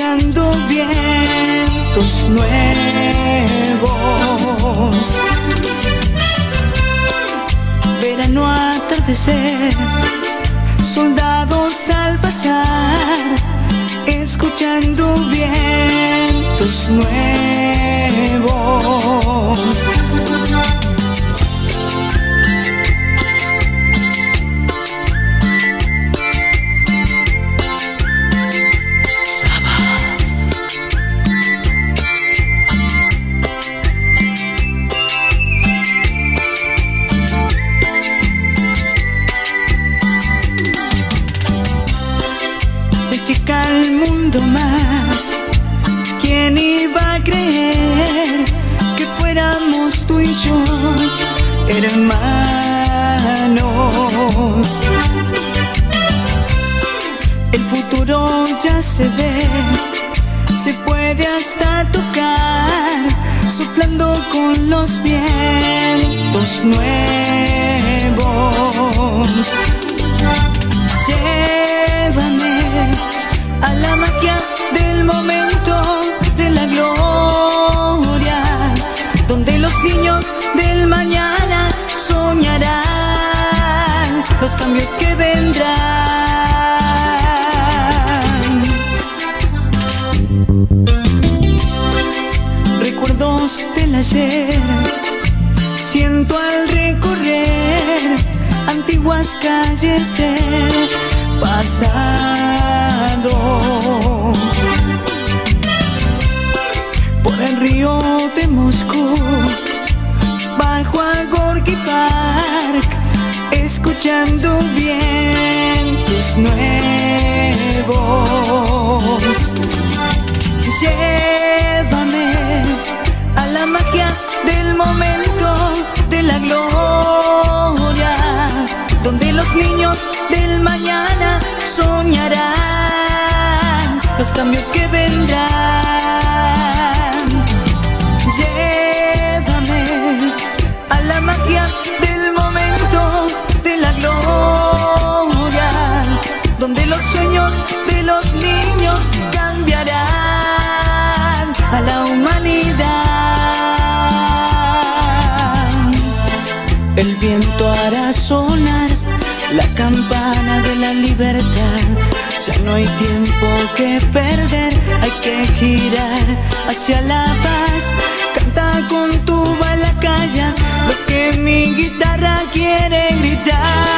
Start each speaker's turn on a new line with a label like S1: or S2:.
S1: escuchando vientos nuevos. Verano atardecer, soldados al pasar, escuchando vientos nuevos. Chica al mundo más, ¿quién iba a creer que fuéramos tú y yo hermanos? El futuro ya se ve, se puede hasta tocar, soplando con los vientos nuevos. Llévame a la magia del momento de la gloria, donde los niños del mañana soñarán los cambios que vendrán. Recuerdos del ayer siento al recorrer antiguas calles del pasado. Por el río de Moscú, bajo a Gorky Park, escuchando vientos nuevos. Llévame a la magia del momento de la gloria, donde los niños del mañana soñarán los cambios que vendrán. Llévame a la magia del momento de la gloria, donde los sueños de los niños cambiarán a la humanidad. El viento hará sonar la campana de la libertad. Ya no hay tiempo que perder, hay que girar hacia la paz. Canta con tu bala, calla lo que mi guitarra quiere gritar.